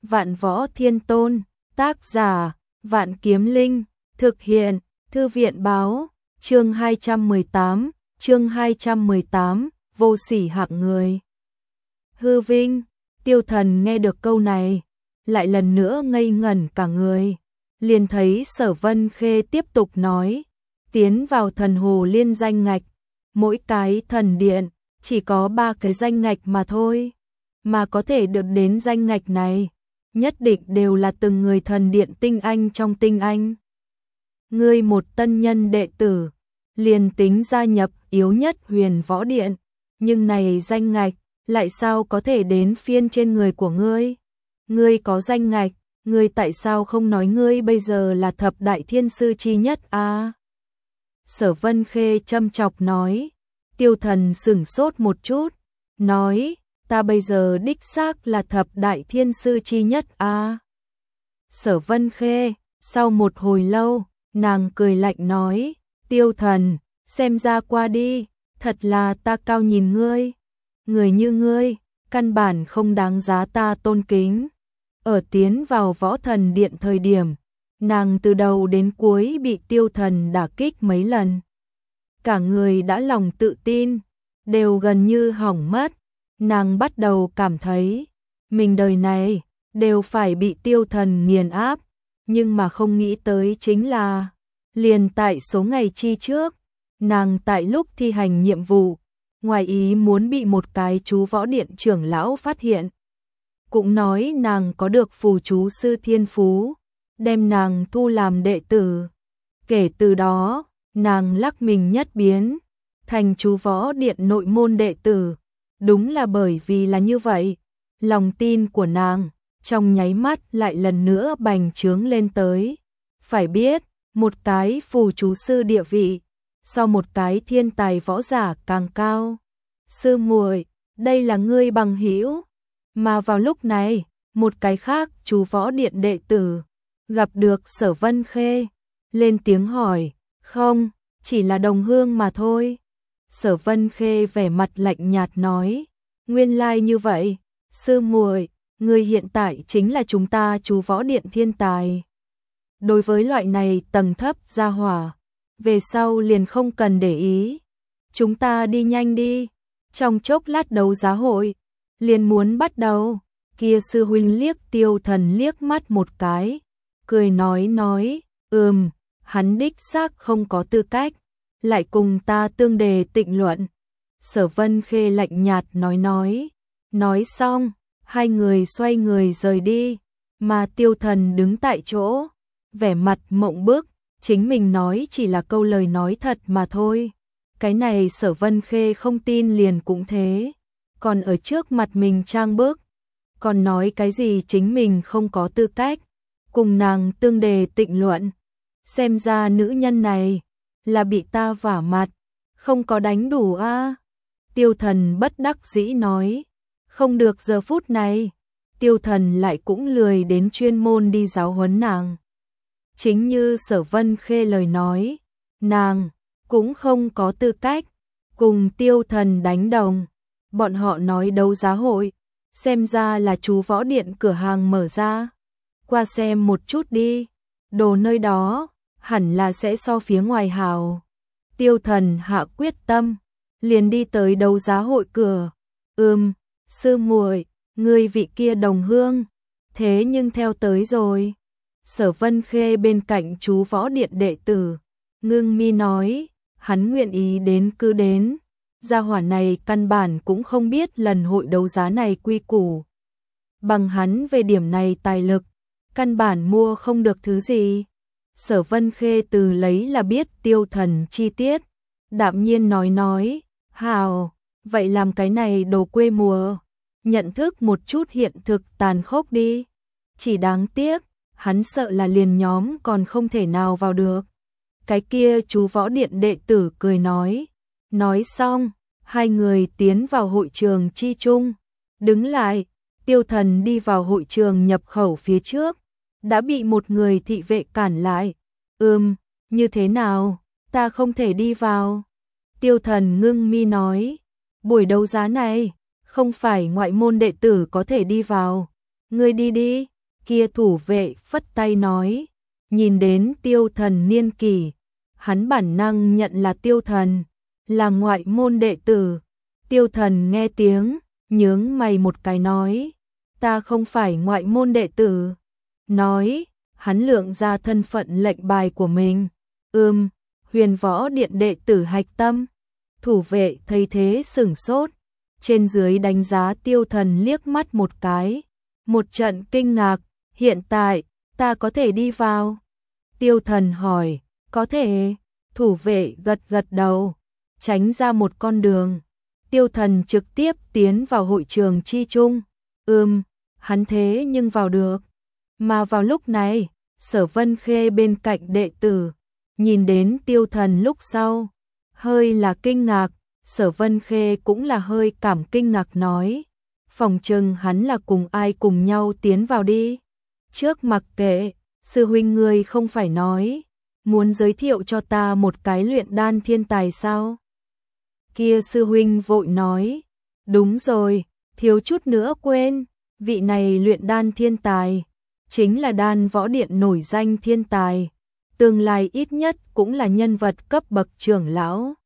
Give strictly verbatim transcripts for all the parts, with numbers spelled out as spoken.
Vạn Võ Thiên Tôn, tác giả, Vạn Kiếm Linh, thực hiện, Thư viện báo, chương hai trăm mười tám, chương hai trăm mười tám, vô sỉ hạng người. Hư vinh, Tiêu Thần nghe được câu này, lại lần nữa ngây ngẩn cả người, liền thấy Sở Vân Khê tiếp tục nói, tiến vào thần hồ liên danh ngạch, mỗi cái thần điện chỉ có ba cái danh ngạch mà thôi, mà có thể được đến danh ngạch này, nhất định đều là từng người thần điện tinh anh trong tinh anh. Ngươi một tân nhân đệ tử, liền tính gia nhập yếu nhất Huyền Võ Điện, nhưng này danh ngạch, lại sao có thể đến phiên trên người của ngươi? Ngươi có danh ngạch, ngươi tại sao không nói ngươi bây giờ là thập đại thiên sư chi nhất a? À? Sở Vân Khê châm chọc nói. Tiêu Thần sửng sốt một chút, nói, ta bây giờ đích xác là thập đại thiên sư chi nhất a. À? Sở Vân Khê, sau một hồi lâu, nàng cười lạnh nói, Tiêu Thần, xem ra qua đi, thật là ta cao nhìn ngươi. Người như ngươi, căn bản không đáng giá ta tôn kính. Ở tiến vào Võ Thần Điện thời điểm, nàng từ đầu đến cuối bị Tiêu Thần đả kích mấy lần. Cả người đã lòng tự tin, đều gần như hỏng mất. Nàng bắt đầu cảm thấy, mình đời này, đều phải bị Tiêu Thần nghiền áp. Nhưng mà không nghĩ tới chính là, liền tại số ngày chi trước, nàng tại lúc thi hành nhiệm vụ, ngoài ý muốn bị một cái chú võ điện trưởng lão phát hiện. Cũng nói nàng có được phù chú sư thiên phú, đem nàng thu làm đệ tử. Kể từ đó, nàng lắc mình nhất biến, thành chú võ điện nội môn đệ tử. Đúng là bởi vì là như vậy, lòng tin của nàng, trong nháy mắt lại lần nữa bành trướng lên tới. Phải biết, một cái phù chú sư địa vị, so một cái thiên tài võ giả càng cao. Sư muội, đây là ngươi bằng hữu. Mà vào lúc này, một cái khác chú võ điện đệ tử, gặp được Sở Vân Khê, lên tiếng hỏi, không, chỉ là đồng hương mà thôi. Sở Vân Khê vẻ mặt lạnh nhạt nói, nguyên lai như vậy, sư muội, người hiện tại chính là chúng ta chú võ điện thiên tài. Đối với loại này tầng thấp gia hỏa, về sau liền không cần để ý. Chúng ta đi nhanh đi, trong chốc lát đấu giá hội, liền muốn bắt đầu. Kia sư huynh liếc Tiêu Thần liếc mắt một cái, cười nói nói, ừm, hắn đích xác không có tư cách, lại cùng ta tương đề tịnh luận. Sở Vân Khê lạnh nhạt nói nói, nói xong, hai người xoay người rời đi, mà Tiêu Thần đứng tại chỗ, vẻ mặt mộng bức, chính mình nói chỉ là câu lời nói thật mà thôi. Cái này Sở Vân Khê không tin liền cũng thế, còn ở trước mặt mình trang bức, còn nói cái gì chính mình không có tư cách, cùng nàng tương đề tịnh luận. Xem ra nữ nhân này, là bị ta vả mặt, không có đánh đủ a. À? Tiêu Thần bất đắc dĩ nói, không được giờ phút này, Tiêu Thần lại cũng lười đến chuyên môn đi giáo huấn nàng. Chính như Sở Vân Khê lời nói, nàng cũng không có tư cách cùng Tiêu Thần đánh đồng. Bọn họ nói đấu giá hội, xem ra là chú võ điện cửa hàng mở ra. Qua xem một chút đi, đồ nơi đó, hẳn là sẽ so phía ngoài hào. Tiêu Thần hạ quyết tâm, liền đi tới đấu giá hội cửa. Ừm, sư muội, người vị kia đồng hương, thế nhưng theo tới rồi. Sở Vân Khê bên cạnh chú võ điện đệ tử, ngưng mi nói, hắn nguyện ý đến cứ đến. Gia hỏa này căn bản cũng không biết lần hội đấu giá này quy củ. Bằng hắn về điểm này tài lực, căn bản mua không được thứ gì. Sở Vân Khê từ lấy là biết Tiêu Thần chi tiết, đạm nhiên nói nói, hào, vậy làm cái này đồ quê mùa, nhận thức một chút hiện thực tàn khốc đi. Chỉ đáng tiếc, hắn sợ là liền nhóm còn không thể nào vào được. Cái kia chú võ điện đệ tử cười nói, nói xong, hai người tiến vào hội trường chi chung, đứng lại. Tiêu Thần đi vào hội trường nhập khẩu phía trước, đã bị một người thị vệ cản lại. Ừm, như thế nào, ta không thể đi vào. Tiêu Thần ngưng mi nói, buổi đấu giá này, không phải ngoại môn đệ tử có thể đi vào. Ngươi đi đi, Kia thủ vệ phất tay nói, nhìn đến Tiêu Thần niên kỷ, hắn bản năng nhận là Tiêu Thần, là ngoại môn đệ tử. Tiêu Thần nghe tiếng, nhướng mày một cái nói, ta không phải ngoại môn đệ tử. Nói, hắn lượng ra thân phận lệnh bài của mình. Ừm, Huyền Võ Điện đệ tử hạch tâm. Thủ vệ thấy thế sửng sốt, trên dưới đánh giá Tiêu Thần liếc mắt một cái, một trận kinh ngạc, hiện tại, ta có thể đi vào? Tiêu Thần hỏi, có thể, thủ vệ gật gật đầu, tránh ra một con đường. Tiêu Thần trực tiếp tiến vào hội trường chi trung. Ừm, hắn thế nhưng vào được. Mà vào lúc này, Sở Vân Khê bên cạnh đệ tử, nhìn đến Tiêu Thần lúc sau, hơi là kinh ngạc, Sở Vân Khê cũng là hơi cảm kinh ngạc nói, phòng trừng hắn là cùng ai cùng nhau tiến vào đi. Trước mặc kệ, sư huynh ngươi không phải nói, muốn giới thiệu cho ta một cái luyện đan thiên tài sao? Kia sư huynh vội nói, đúng rồi, thiếu chút nữa quên, vị này luyện đan thiên tài, chính là Đan Võ Điện nổi danh thiên tài, tương lai ít nhất cũng là nhân vật cấp bậc trưởng lão.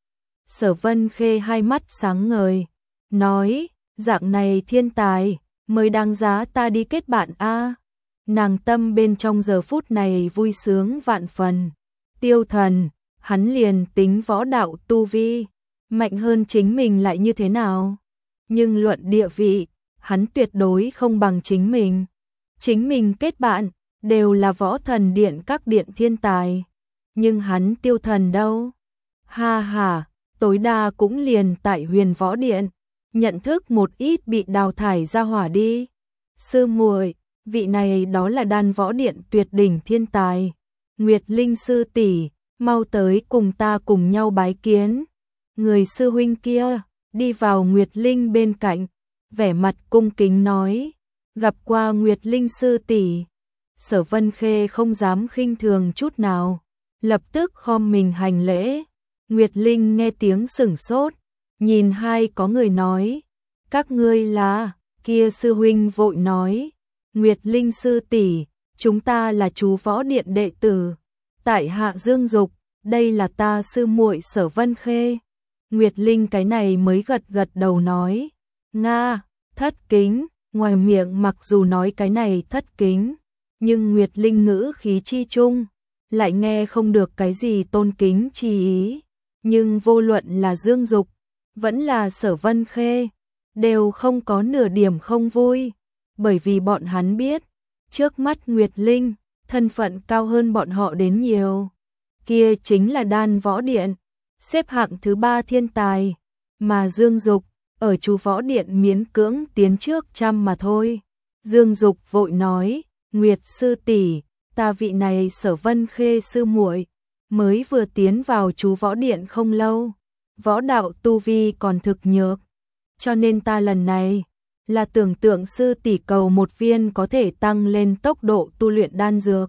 Sở Vân Khê hai mắt sáng ngời, nói, dạng này thiên tài, mới đáng giá ta đi kết bạn a. Nàng tâm bên trong giờ phút này vui sướng vạn phần. Tiêu Thần, hắn liền tính võ đạo tu vi, mạnh hơn chính mình lại như thế nào? Nhưng luận địa vị, hắn tuyệt đối không bằng chính mình. Chính mình kết bạn, đều là Võ Thần Điện các điện thiên tài. Nhưng hắn Tiêu Thần đâu? Ha ha, tối đa cũng liền tại Huyền Võ Điện, nhận thức một ít bị đào thải ra hỏa đi. Sư muội, vị này đó là Đan Võ Điện tuyệt đỉnh thiên tài. Nguyệt Linh sư tỷ, mau tới cùng ta cùng nhau bái kiến. Người sư huynh kia, đi vào Nguyệt Linh bên cạnh, vẻ mặt cung kính nói, gặp qua Nguyệt Linh sư tỷ. Sở Vân Khê không dám khinh thường chút nào, lập tức khom mình hành lễ. Nguyệt Linh nghe tiếng sửng sốt, nhìn hai có người nói, các ngươi là, kia sư huynh vội nói, Nguyệt Linh sư tỷ, chúng ta là chú Võ Điện đệ tử, tại hạ Dương Dục, đây là ta sư muội Sở Vân Khê. Nguyệt Linh cái này mới gật gật đầu nói, nga, thất kính, ngoài miệng mặc dù nói cái này thất kính, nhưng Nguyệt Linh ngữ khí chi chung, lại nghe không được cái gì tôn kính chi ý. Nhưng vô luận là Dương Dục, vẫn là Sở Vân Khê, đều không có nửa điểm không vui, bởi vì bọn hắn biết, trước mắt Nguyệt Linh, thân phận cao hơn bọn họ đến nhiều. Kia chính là Đan Võ Điện, xếp hạng thứ ba thiên tài, mà Dương Dục, ở chú Võ Điện miễn cưỡng tiến trước trăm mà thôi. Dương Dục vội nói, Nguyệt sư tỷ, ta vị này Sở Vân Khê sư muội, mới vừa tiến vào chú Võ Điện không lâu, võ đạo tu vi còn thực nhược, cho nên ta lần này là tưởng tượng sư tỷ cầu một viên có thể tăng lên tốc độ tu luyện đan dược.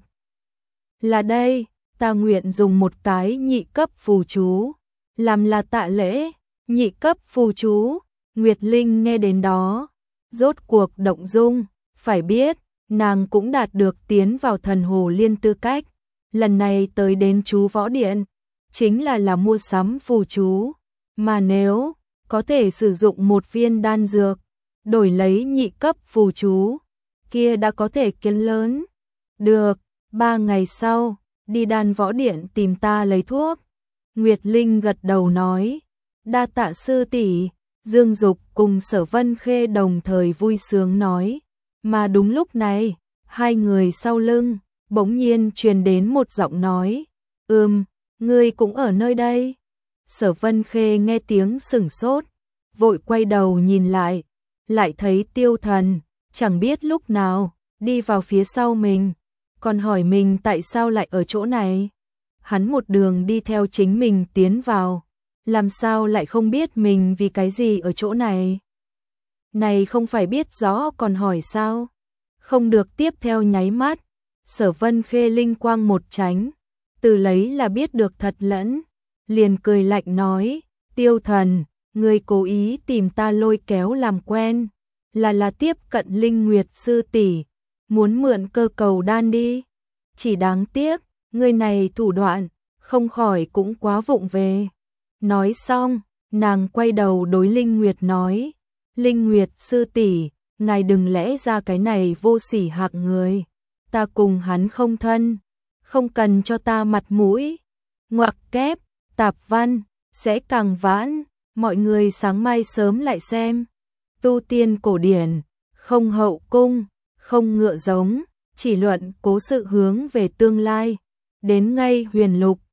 Là đây, ta nguyện dùng một cái nhị cấp phù chú, làm là tạ lễ. Nhị cấp phù chú, Nguyệt Linh nghe đến đó, rốt cuộc động dung, phải biết, nàng cũng đạt được tiến vào thần hồ liên tư cách. Lần này tới đến chú Võ Điện, chính là là mua sắm phù chú, mà nếu có thể sử dụng một viên đan dược, đổi lấy nhị cấp phù chú, kia đã có thể kiếm lớn. Được, ba ngày sau, đi Đan Võ Điện tìm ta lấy thuốc. Nguyệt Linh gật đầu nói, đa tạ sư tỷ. Dương Dục cùng Sở Vân Khê đồng thời vui sướng nói, mà đúng lúc này, hai người sau lưng bỗng nhiên truyền đến một giọng nói, ừm, ngươi cũng ở nơi đây. Sở Vân Khê nghe tiếng sửng sốt, vội quay đầu nhìn lại, lại thấy Tiêu Thần, chẳng biết lúc nào, đi vào phía sau mình, còn hỏi mình tại sao lại ở chỗ này. Hắn một đường đi theo chính mình tiến vào, làm sao lại không biết mình vì cái gì ở chỗ này. Này không phải biết rõ còn hỏi sao, không được tiếp theo nháy mắt. Sở Vân Khê linh quang một tránh, từ lấy là biết được thật lẫn, liền cười lạnh nói, Tiêu Thần, ngươi cố ý tìm ta lôi kéo làm quen, là là tiếp cận Linh Nguyệt sư tỷ, muốn mượn cơ cầu đan đi. Chỉ đáng tiếc, người này thủ đoạn, không khỏi cũng quá vụng về. Nói xong, nàng quay đầu đối Linh Nguyệt nói, Linh Nguyệt sư tỷ, ngài đừng lẽ ra cái này vô sỉ hạng người, ta cùng hắn không thân, không cần cho ta mặt mũi. Ngoặc kép, tạp văn, sẽ càng vãn, mọi người sáng mai sớm lại xem. Tu tiên cổ điển, không hậu cung, không ngựa giống, chỉ luận cố sự hướng về tương lai. Đến ngay huyền lục,